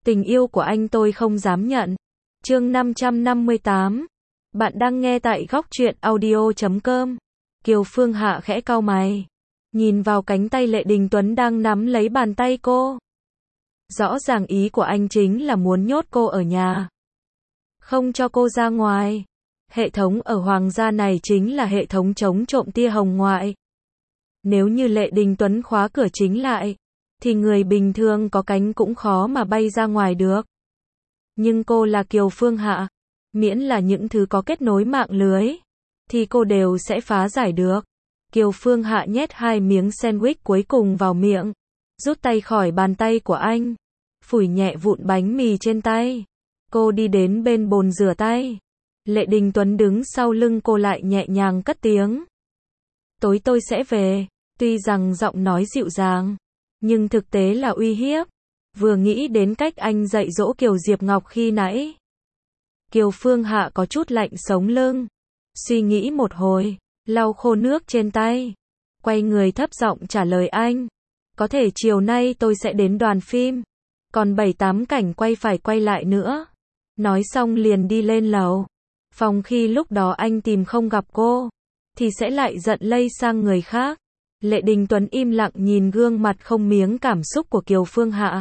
Tình yêu của anh tôi không dám nhận. Chương 558. Bạn đang nghe tại góc truyện audio.com. Kiều Phương Hạ khẽ cau mày, nhìn vào cánh tay Lệ Đình Tuấn đang nắm lấy bàn tay cô. Rõ ràng ý của anh chính là muốn nhốt cô ở nhà, không cho cô ra ngoài. Hệ thống ở Hoàng gia này chính là hệ thống chống trộm tia hồng ngoại. Nếu như Lệ Đình Tuấn khóa cửa chính lại, thì người bình thường có cánh cũng khó mà bay ra ngoài được. Nhưng cô là Kiều Phương Hạ, miễn là những thứ có kết nối mạng lưới, thì cô đều sẽ phá giải được. Kiều Phương Hạ nhét 2 miếng sandwich cuối cùng vào miệng, rút tay khỏi bàn tay của anh, phủi nhẹ vụn bánh mì trên tay. Cô đi đến bên bồn rửa tay. Lệ Đình Tuấn đứng sau lưng cô lại nhẹ nhàng cất tiếng. Tối tôi sẽ về. Tuy rằng giọng nói dịu dàng, nhưng thực tế là uy hiếp. Vừa nghĩ đến cách anh dạy dỗ Kiều Diệp Ngọc khi nãy, Kiều Phương Hạ có chút lạnh sống lưng. Suy nghĩ một hồi, lau khô nước trên tay, quay người thấp giọng trả lời anh. Có thể chiều nay tôi sẽ đến đoàn phim, còn 7-8 cảnh quay phải quay lại nữa. Nói xong liền đi lên lầu. Phòng khi lúc đó anh tìm không gặp cô, thì sẽ lại giận lây sang người khác. Lệ Đình Tuấn im lặng nhìn gương mặt không miếng cảm xúc của Kiều Phương Hạ.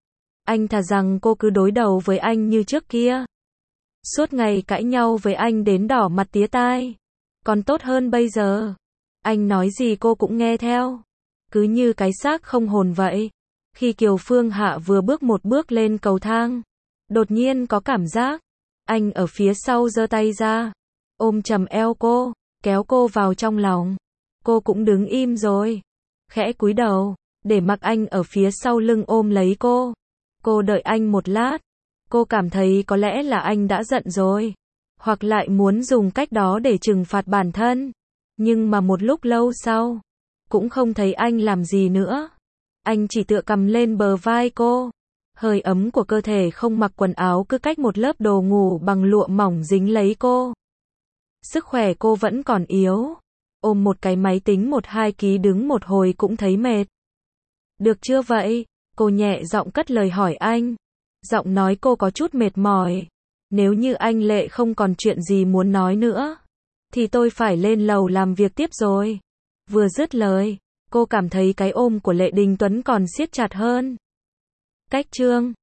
Anh thà rằng cô cứ đối đầu với anh như trước kia, suốt ngày cãi nhau với anh đến đỏ mặt tía tai, còn tốt hơn bây giờ. Anh nói gì cô cũng nghe theo, cứ như cái xác không hồn vậy. Khi Kiều Phương Hạ vừa bước một bước lên cầu thang, đột nhiên có cảm giác anh ở phía sau giơ tay ra, ôm chầm eo cô, kéo cô vào trong lòng. Cô cũng đứng im rồi, khẽ cúi đầu, để mặc anh ở phía sau lưng ôm lấy cô. Cô đợi anh một lát, cô cảm thấy có lẽ là anh đã giận rồi, hoặc lại muốn dùng cách đó để trừng phạt bản thân. Nhưng mà một lúc lâu sau, cũng không thấy anh làm gì nữa. Anh chỉ tựa cầm lên bờ vai cô. Hơi ấm của cơ thể không mặc quần áo cứ cách một lớp đồ ngủ bằng lụa mỏng dính lấy cô. Sức khỏe cô vẫn còn yếu. Ôm một cái máy tính 1-2 ký đứng một hồi cũng thấy mệt. Được chưa vậy? Cô nhẹ giọng cất lời hỏi anh. Giọng nói cô có chút mệt mỏi. Nếu như anh Lệ không còn chuyện gì muốn nói nữa, thì tôi phải lên lầu làm việc tiếp rồi. Vừa dứt lời, cô cảm thấy cái ôm của Lệ Đình Tuấn còn siết chặt hơn. Cách chương